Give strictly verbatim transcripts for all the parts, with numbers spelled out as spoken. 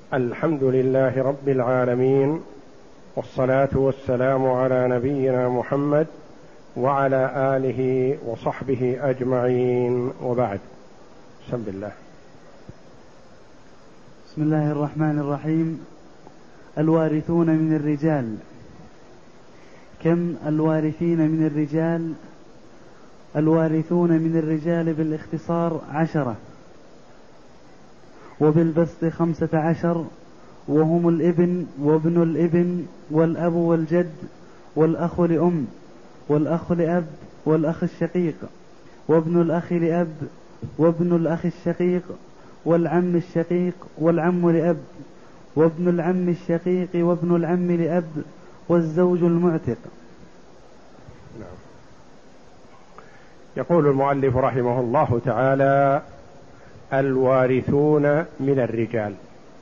الحمد لله رب العالمين، والصلاة والسلام على نبينا محمد وعلى آله وصحبه أجمعين، وبعد. بسم الله. بسم الله الرحمن الرحيم. الوارثون من الرجال. كم الوارثين من الرجال؟ الوارثون من الرجال بالاختصار عشرة، وبالبسط خمسة عشر، وهم الابن وابن الابن والأب والجد والأخ لأم والأخ لأب والأخ الشقيق وابن الأخ لأب وابن الأخ الشقيق والعم الشقيق والعم لأب وابن العم الشقيق وابن العم لأب والزوج المعتق. نعم. يقول المؤلف رحمه الله تعالى: الوارثون من الرجال.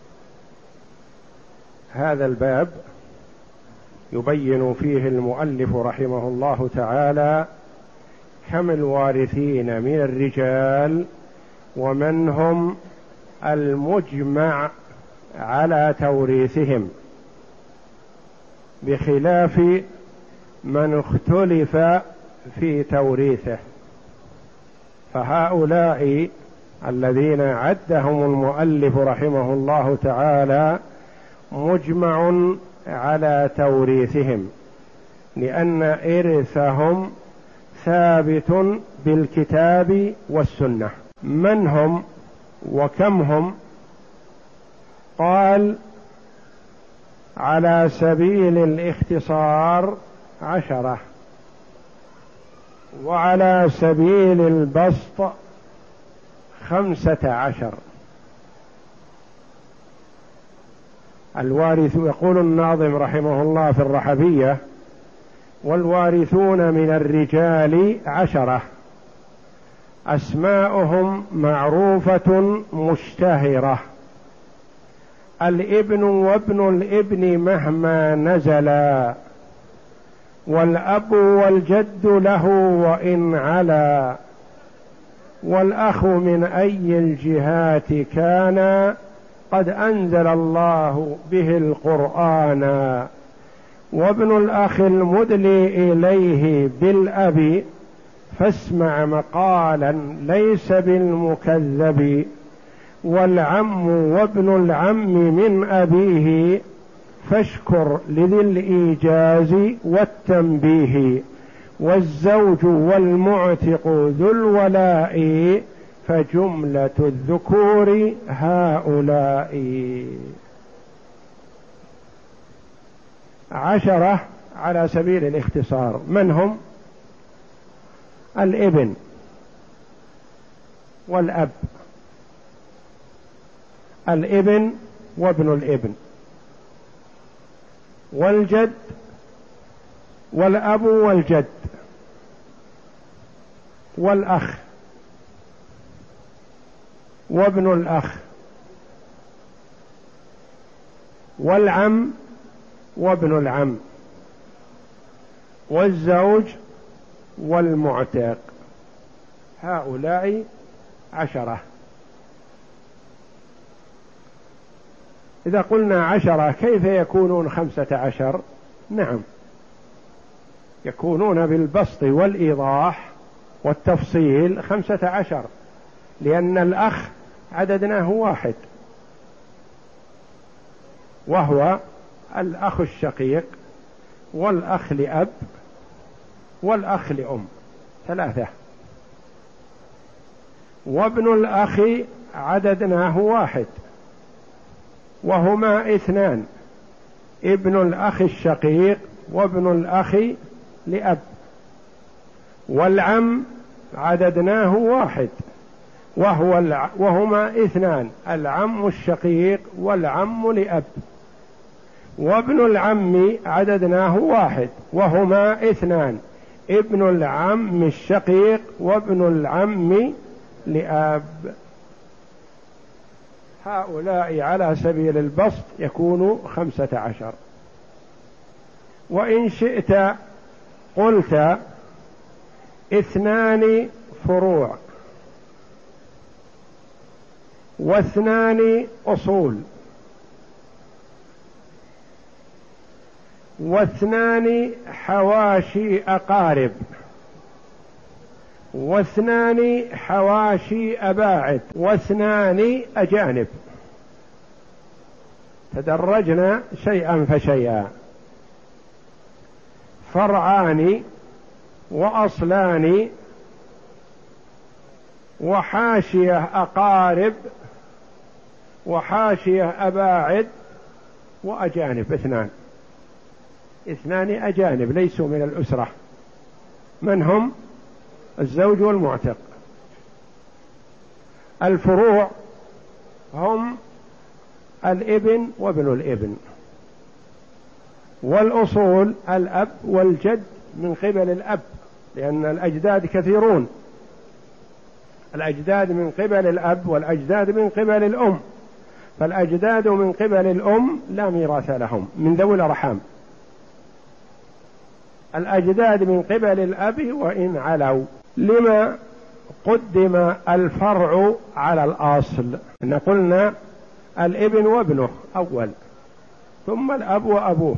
هذا الباب يبين فيه المؤلف رحمه الله تعالى كم الوارثين من الرجال، ومن هم المجمع على توريثهم، بخلاف من اختلف في توريثه. فهؤلاء الذين عدهم المؤلف رحمه الله تعالى مجمع على توريثهم، لأن إرثهم ثابت بالكتاب والسنة. من هم وكم هم؟ قال: على سبيل الاختصار عشرة، وعلى سبيل البسط خمسة عشر. الوارث، يقول الناظم رحمه الله في الرحبية: والوارثون من الرجال عشرة، أسماؤهم معروفة مشتهرة، الابن وابن الابن مهما نزلا، والأب والجد له وإن علا، والأخ من أي الجهات كان، قد أنزل الله به القرآن، وابن الأخ المدلي إليه بالأب، فاسمع مقالا ليس بالمكذب، والعم وابن العم من أبيه، فاشكر لذي الإيجاز والتنبيه، والزوج والمعتق ذو الولاء، فجملة الذكور هؤلاء. عشرة على سبيل الاختصار. من هم؟ الابن والأب، الابن وابن الابن، والجد والأب والجد، والأخ وابن الأخ، والعم وابن العم، والزوج والمعتق. هؤلاء عشرة. إذا قلنا عشرة كيف يكونون خمسة عشر؟ نعم، يكونون بالبسط والإيضاح والتفصيل خمسة عشر، لأن الأخ عددناه واحد، وهو الأخ الشقيق والأخ لأب والأخ لأم، ثلاثة. وابن الأخ عددناه واحد، وهما اثنان، ابن الأخ الشقيق وابن الأخ لأب. والعم عددناه واحد، وهو الع... وهما اثنان، العم الشقيق والعم لأب. وابن العم عددناه واحد، وهما اثنان، ابن العم الشقيق وابن العم لأب. هؤلاء على سبيل البسط يكونوا خمسة عشر. وإن شئت قلت اثنان فروع واثنان أصول، واثنان حواشي أقارب، واثنان حواشي أباعد، واثنان أجانب. تدرجنا شيئا فشيئا. فرعان وأصلان وحاشية أقارب وحاشية أباعد وأجانب اثنان. اثنان أجانب ليسوا من الأسرة. من هم؟ الزوج والمعتق. الفروع هم الابن وابن الابن، والأصول الأب والجد من قبل الأب، لأن الأجداد كثيرون، الأجداد من قبل الأب والأجداد من قبل الأم، فالأجداد من قبل الأم لا ميراث لهم من ذوي الأرحام. الأجداد من قبل الأب وإن علوا. لما قدم الفرع على الأصل؟ إن قلنا الابن وابنه أول، ثم الأب وأبوه.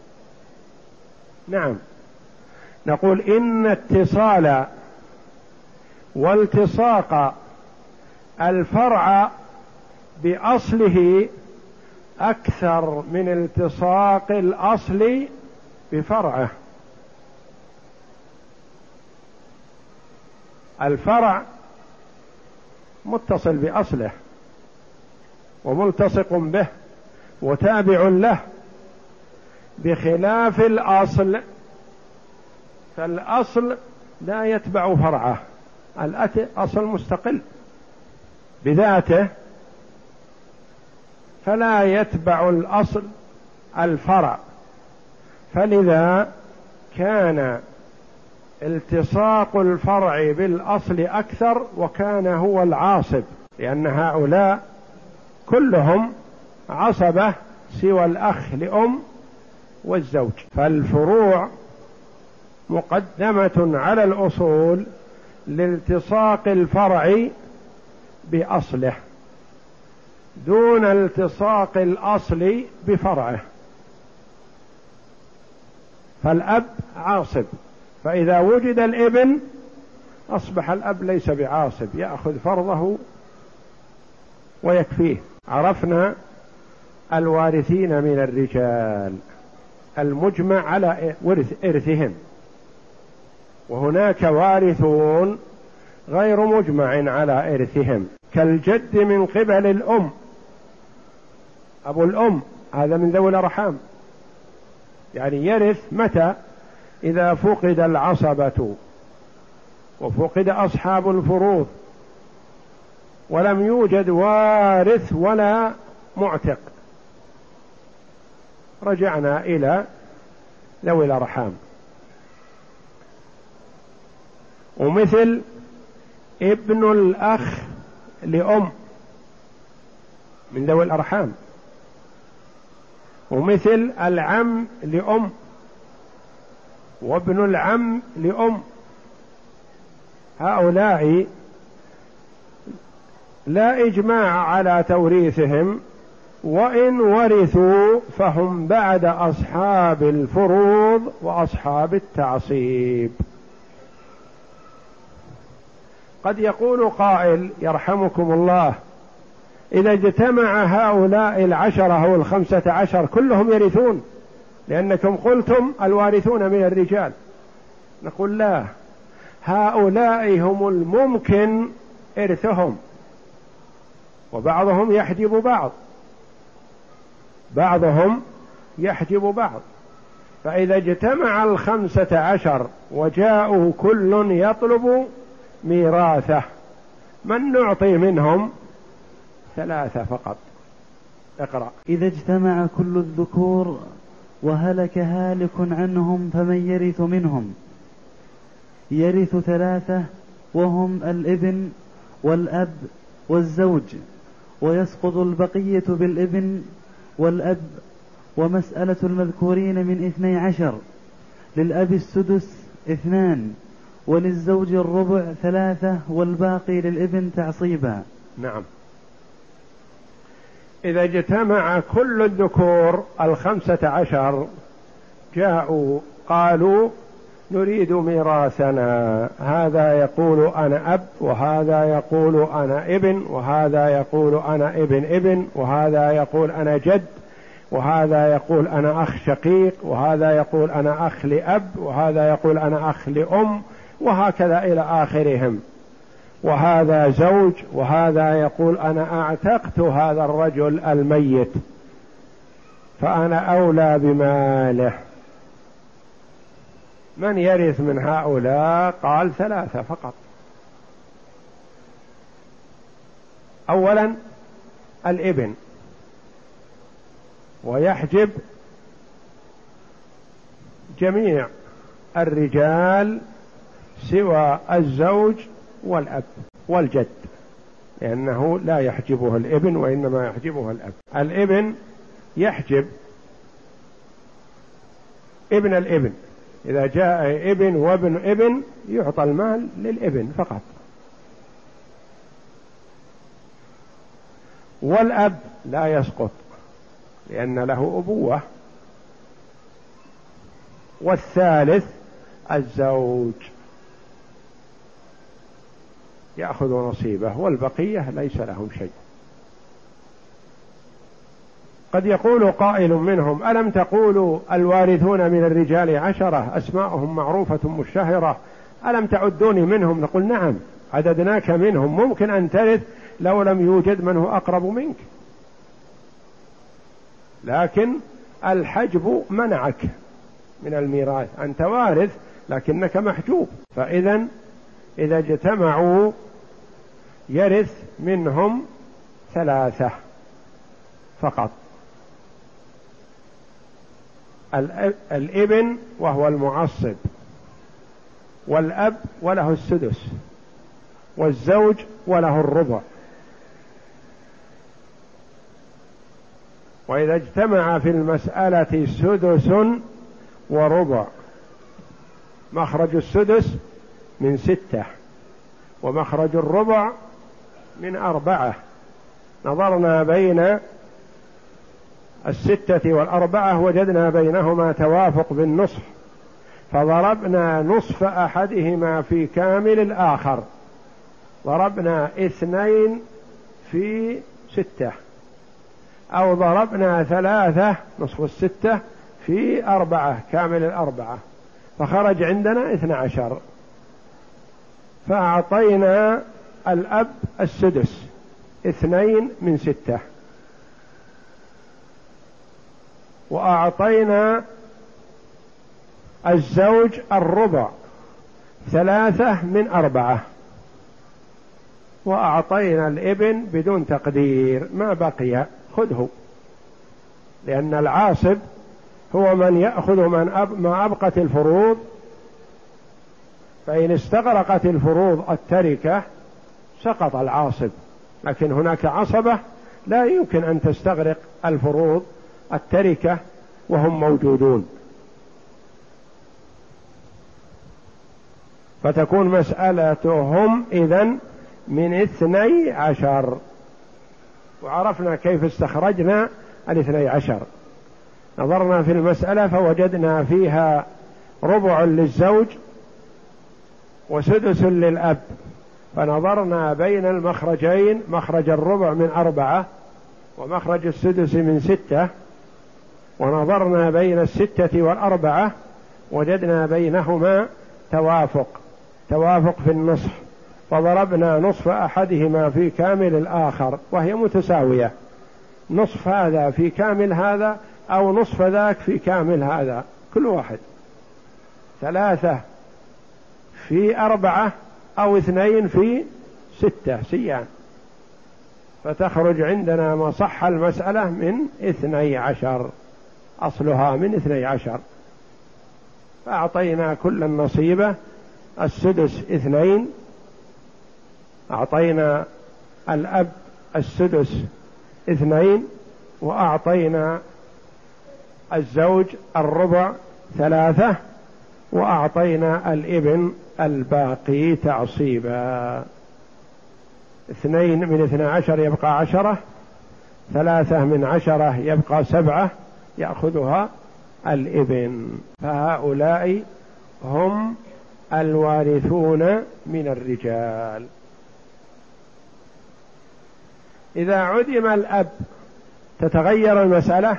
نعم، نقول إن اتصال والتصاق الفرع بأصله أكثر من التصاق الأصل بفرعه. الفرع متصل بأصله وملتصق به وتابع له، بخلاف الأصل، فالأصل لا يتبع فرعه. الأصل مستقل بذاته، فلا يتبع الأصل الفرع، فلذا كان التصاق الفرع بالأصل أكثر، وكان هو العاصب، لأن هؤلاء كلهم عصبة سوى الأخ لأم والزوج. فالفروع مقدمة على الأصول لالتصاق الفرع بأصله دون التصاق الأصل بفرعه. فالأب عاصب، فإذا وجد الابن أصبح الأب ليس بعاصب، يأخذ فرضه ويكفيه. عرفنا الوارثين من الرجال المجمع على إرثهم، وهناك وارثون غير مجمع على إرثهم، كالجد من قبل الأم. أبو الأم هذا من ذوي الأرحام، يعني يرث متى؟ إذا فقد العصبة وفقد أصحاب الفروض ولم يوجد وارث ولا معتق، رجعنا إلى ذوي الأرحام. ومثل ابن الأخ لأم من ذوي الأرحام، ومثل العم لأم وابن العم لأم، هؤلاء لا إجماع على توريثهم، وإن ورثوا فهم بعد أصحاب الفروض وأصحاب التعصيب. قد يقول قائل يرحمكم الله: إذا اجتمع هؤلاء العشرة أو الخمسة عشر كلهم يرثون، لأنكم قلتم الوارثون من الرجال. نقول لا، هؤلاء هم الممكن إرثهم، وبعضهم يحجب بعض، بعضهم يحجب بعض. فإذا اجتمع الخمسة عشر وجاءوا كل يطلب ميراثه، من نعطي منهم؟ ثلاثة فقط. اقرأ. إذا اجتمع كل الذكور وهلك هالك عنهم فمن يرث منهم؟ يرث ثلاثة، وهم الابن والأب والزوج، ويسقط البقية بالابن والأب. ومسألة المذكورين من اثني عشر: للأب السدس اثنان، وللزوج الربع ثلاثة، والباقي للابن تعصيبا. نعم، إذا اجتمع كل الذكور الخمسة عشر جاءوا قالوا نريد ميراثنا، هذا يقول أنا أب، وهذا يقول أنا ابن، وهذا يقول أنا ابن ابن، وهذا يقول أنا جد، وهذا يقول أنا أخ شقيق، وهذا يقول أنا أخ لأب، وهذا يقول أنا أخ لأم، وهكذا إلى آخرهم. وهذا زوج، وهذا يقول أنا أعتقت هذا الرجل الميت فأنا أولى بماله. من يرث من هؤلاء؟ قال ثلاثة فقط. أولا الابن، ويحجب جميع الرجال سوى الزوج والأب والجد، لأنه لا يحجبه الابن وإنما يحجبه الأب. الابن يحجب ابن الابن، إذا جاء ابن وابن ابن يعطى المال للابن فقط. والأب لا يسقط لأن له أبوة. والثالث الزوج يأخذ نصيبه، والبقية ليس لهم شيء. قد يقول قائل منهم ألم تقولوا الوارثون من الرجال عشرة أسماءهم معروفة مشتهرة، ألم تعدوني منهم؟ نقول نعم عددناك منهم، ممكن أن ترث لو لم يوجد من هو أقرب منك، لكن الحجب منعك من الميراث، أنت وارث لكنك محجوب. فإذا إذا اجتمعوا يرث منهم ثلاثة فقط: الابن وهو المعصب، والأب وله السدس، والزوج وله الربع. وإذا اجتمع في المسألة سدس وربع، مخرج السدس من ستة ومخرج الربع من أربعة، نظرنا بين الستة والأربعة وجدنا بينهما توافق بالنصف، فضربنا نصف أحدهما في كامل الآخر، ضربنا اثنين في ستة، أو ضربنا ثلاثة نصف الستة في أربعة كامل الأربعة، فخرج عندنا اثنى عشر. فأعطينا الأب السدس اثنين من ستة، وأعطينا الزوج الربع ثلاثة من أربعة، وأعطينا الابن بدون تقدير ما بقي خذه، لأن العاصب هو من يأخذ من أب ما أبقت الفروض، فإن استغرقت الفروض التركة سقط العاصب، لكن هناك عصبة لا يمكن أن تستغرق الفروض التركة وهم موجودون، فتكون مسألتهم إذن من اثني عشر. وعرفنا كيف استخرجنا الاثني عشر، نظرنا في المسألة فوجدنا فيها ربع للزوج وسدس للأب، فنظرنا بين المخرجين، مخرج الربع من أربعة ومخرج السدس من ستة، ونظرنا بين الستة والأربعة وجدنا بينهما توافق توافق في النصف، فضربنا نصف أحدهما في كامل الآخر وهي متساوية، نصف هذا في كامل هذا أو نصف ذاك في كامل هذا، كل واحد ثلاثة في أربعة أو اثنين في ستة سيان، فتخرج عندنا مصح المسألة من اثني عشر، أصلها من اثني عشر. فأعطينا كل النصيبة السدس اثنين، أعطينا الأب السدس اثنين، وأعطينا الزوج الربع ثلاثة، وأعطينا الابن الباقي تعصيبا. اثنين من اثنى عشر يبقى عشرة، ثلاثة من عشرة يبقى سبعة يأخذها الابن، فهؤلاء هم الوارثون من الرجال. إذا عدم الأب تتغير المسألة.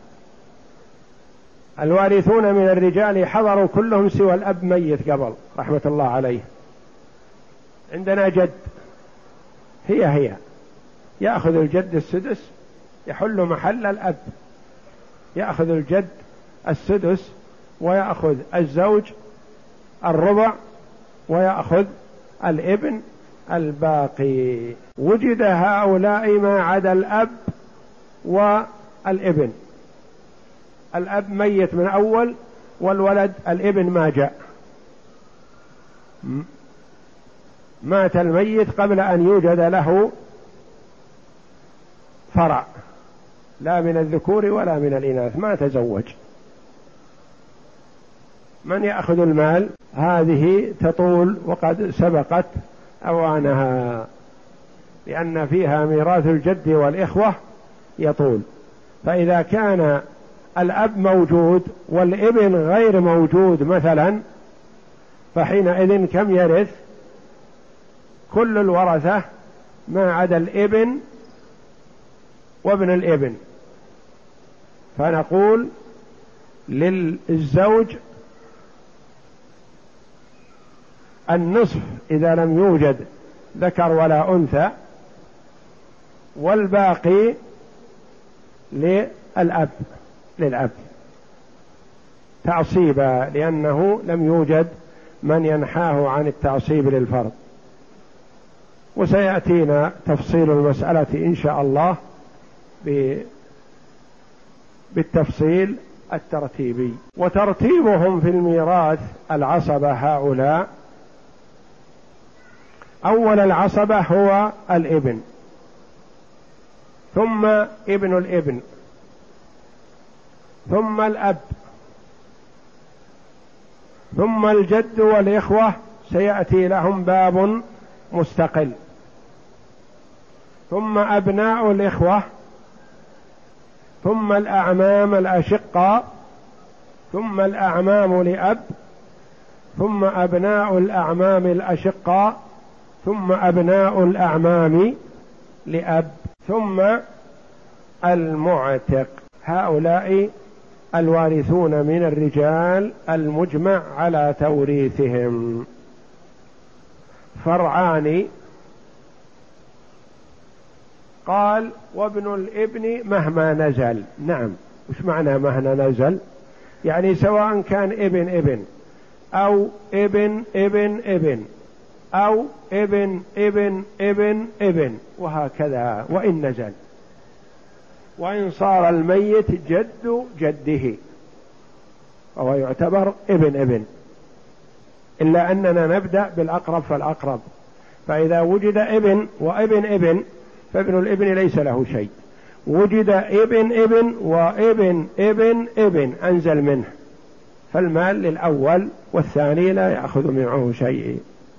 الوارثون من الرجال حضروا كلهم سوى الأب ميت قبل رحمة الله عليه. عندنا جد، هي هي يأخذ الجد السدس يحل محل الأب، يأخذ الجد السدس ويأخذ الزوج الربع ويأخذ الابن الباقي. وجد هؤلاء ما عدا الأب والابن، الأب ميت من أول والولد الابن ما جاء، مات الميت قبل أن يوجد له فرع، لا من الذكور ولا من الإناث، ما تزوج. من يأخذ المال؟ هذه تطول وقد سبقت أوانها، لأن فيها ميراث الجد والإخوة يطول. فإذا كان الأب موجود والابن غير موجود مثلا، فحينئذ كم يرث؟ كل الورثة ما عدا الابن وابن الابن. فنقول للزوج النصف إذا لم يوجد ذكر ولا أنثى، والباقي للأب للأب تعصيبا، لأنه لم يوجد من ينحاه عن التعصيب للفرض. وسيأتينا تفصيل المسألة إن شاء الله بالتفصيل الترتيبي. وترتيبهم في الميراث العصبة هؤلاء: أول العصبة هو الابن، ثم ابن الابن، ثم الأب، ثم الجد والإخوة سيأتي لهم باب مستقل، ثم أبناء الإخوة، ثم الأعمام الأشقاء، ثم الأعمام لأب، ثم أبناء الأعمام الأشقاء، ثم أبناء الأعمام لأب، ثم المعتق. هؤلاء الوارثون من الرجال المجمع على توريثهم. فرعان. قال: وابن الابن مهما نزل. نعم، وش معنى مهما نزل؟ يعني سواء كان ابن ابن أو ابن ابن ابن أو ابن ابن ابن ابن وهكذا، وإن نزل، وإن صار الميت جد جده وهو يعتبر ابن ابن، إلا أننا نبدأ بالأقرب فالأقرب. فإذا وجد ابن وابن ابن فابن الابن ليس له شيء، وجد ابن ابن وابن ابن ابن أنزل منه، فالمال للأول والثاني لا يأخذ معه شيء.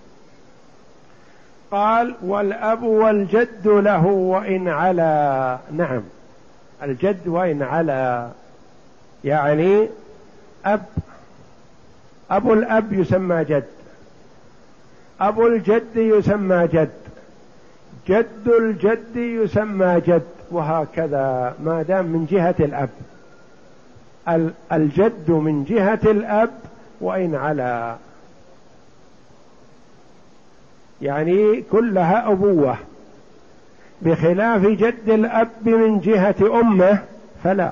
قال: والأب والجد له وإن علا. نعم، الجد وإن علا، يعني أب أبو الأب يسمى جد، أبو الجد يسمى جد، جد الجد يسمى جد، وهكذا ما دام من جهة الأب. الجد من جهة الأب وإن علا، يعني كلها أبوة، بخلاف جد الأب من جهة أمه فلا،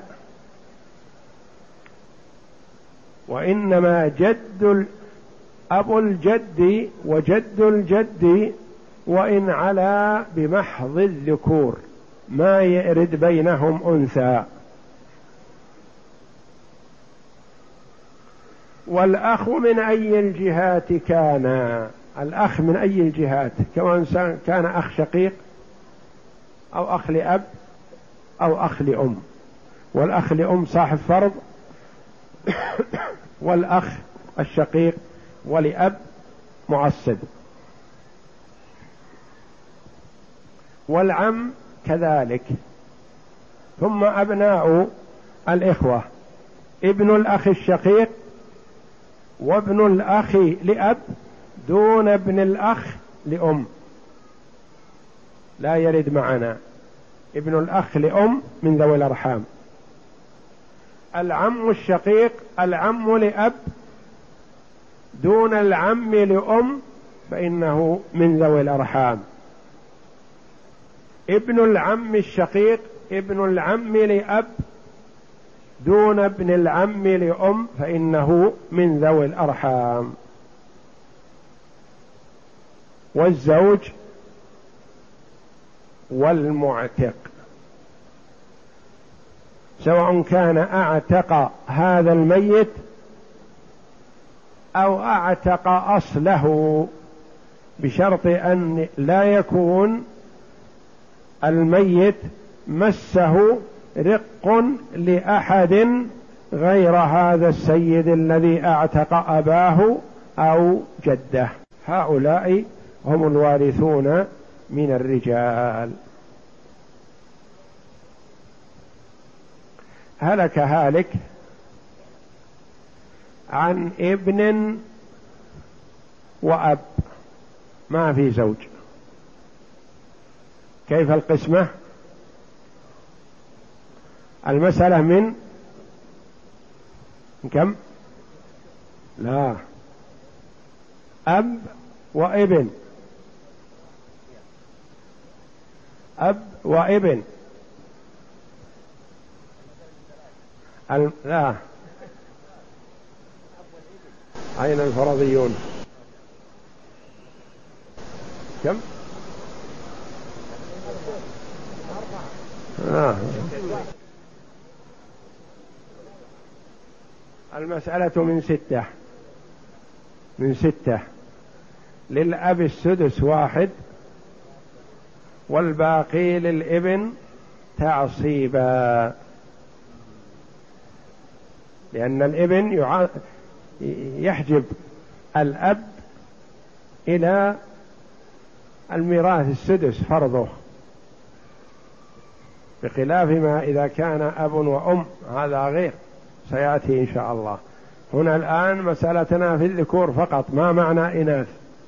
وإنما جد أبو الجد وجد الجد وإن علا بمحض الذكور، ما يرد بينهم أنثى. والأخ من أي الجهات كان؟ الأخ من أي الجهات؟ كمان كان أخ شقيق أو أخ لأب أو أخ لأم، والأخ لأم صاحب فرض، والأخ الشقيق ولأب معصب، والعم كذلك. ثم أبناء الإخوة: ابن الأخ الشقيق وابن الأخ لأب دون ابن الأخ لأم، لا يرد معنا. ابن الأخ لأم من ذوي الأرحام. العم الشقيق العم لأب دون العم لأم فإنه من ذوي الأرحام. ابن العم الشقيق ابن العم لأب دون ابن العم لأم فإنه من ذوي الأرحام. والزوج والمعتق سواء كان أعتق هذا الميت أو أعتق أصله، بشرط أن لا يكون الميت مسه رق لأحد غير هذا السيد الذي أعتق أباه أو جده. هؤلاء هم الوارثون من الرجال. هلك هالك عن ابن وأب، ما في زوج، كيف القسمة؟ المسألة من كم؟ لا، أب وابن، أب وابن. الم... لا، أين الفرضيون؟ كم؟ آه. المسألة من ستة، من ستة. للأب السدس واحد والباقي للابن تعصيبا، لأن الابن يع... يحجب الأب إلى الميراث السدس فرضه، بخلاف ما إذا كان أب وأم، هذا غير سيأتي إن شاء الله. هنا الآن مسألتنا في الذكور فقط، ما معنى إناث.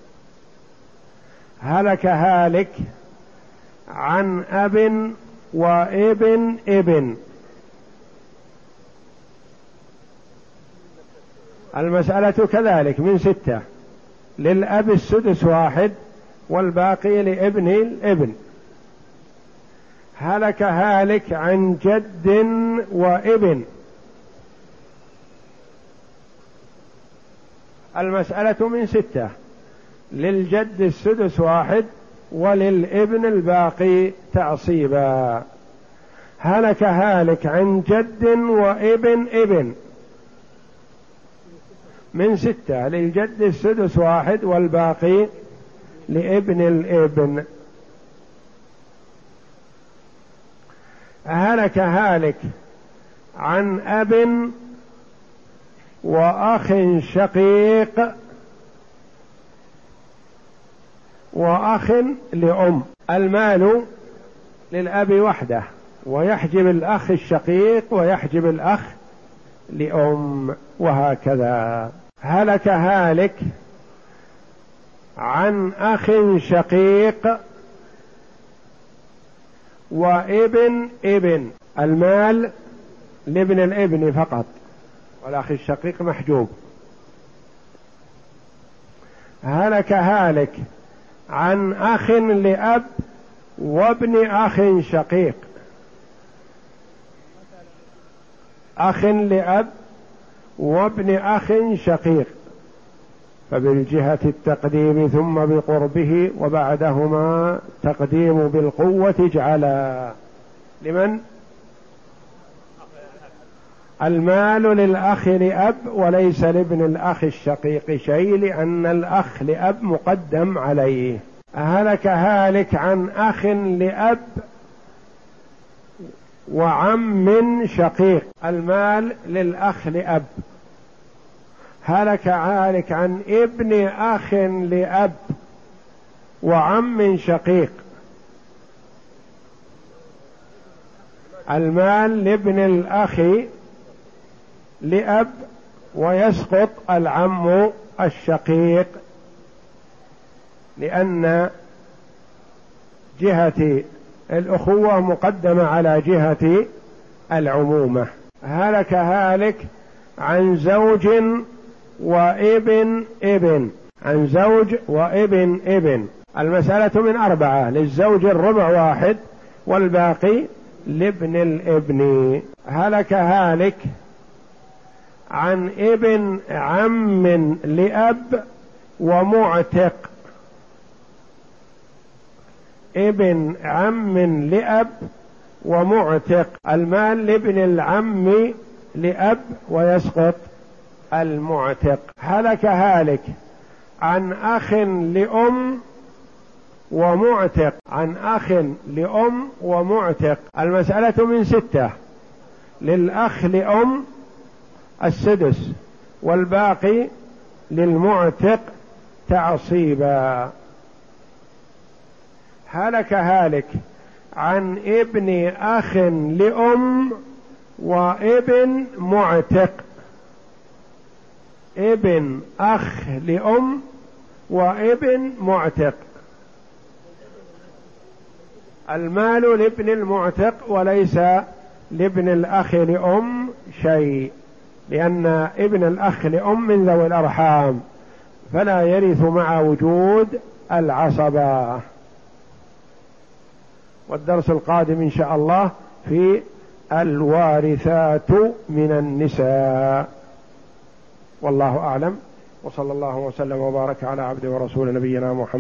هلك هالك عن أب وابن ابن. المسألة كذلك من ستة. للأب السدس واحد والباقي لابن الابن. هلك هالك عن جد وابن. المسألة من ستة. للجد السدس واحد وللابن الباقي تعصيبا. هلك هالك عن جد وابن ابن من ستة. للجد السدس واحد والباقي لابن الابن. هلك هالك عن أب وأخ شقيق وأخ لأم. المال للأب وحده، ويحجب الأخ الشقيق ويحجب الأخ لأم، وهكذا. هلك هالك عن أخ شقيق وابن ابن. المال لابن الابن فقط، والأخ الشقيق محجوب. هلك هالك عن أخ لأب وابن أخ شقيق. أخ لأب وابن أخ شقيق، فبالجهة التقديم ثم بقربه وبعدهما تقديم بالقوة اجعلا. لمن؟ المال للأخ لأب وليس لابن الأخ الشقيق شيء، لأن الأخ لأب مقدم عليه. هلك هالك عن أخ لأب وعم شقيق. المال للأخ لأب. هلك هالك عن ابن أخ لأب وعم شقيق. المال لابن الأخ لأب ويسقط العم الشقيق، لأن جهة الأخوة مقدمة على جهة العمومة. هلك هالك عن زوج وابن ابن، عن زوج وابن ابن. المسألة من أربعة، للزوج الربع واحد والباقي لابن الابن. هلك هالك عن ابن عم لأب ومعتق، ابن عم لأب ومعتق، المال لابن العم لأب ويسقط المعتق. هلك هالك عن أخ لأم ومعتق، عن أخ لأم ومعتق. المسألة من ستة، للأخ لأم السدس والباقي للمعتق تعصيبا. هلك هالك عن ابن أخ لأم وابن معتق، ابن أخ لأم وابن معتق. المال لابن المعتق وليس لابن الأخ لأم شيء، لأن ابن الأخ لأم من ذوي الأرحام فلا يرث مع وجود العصبة. والدرس القادم إن شاء الله في الوارثات من النساء. والله أعلم، وصلى الله وسلم وبارك على عبده ورسول نبينا محمد.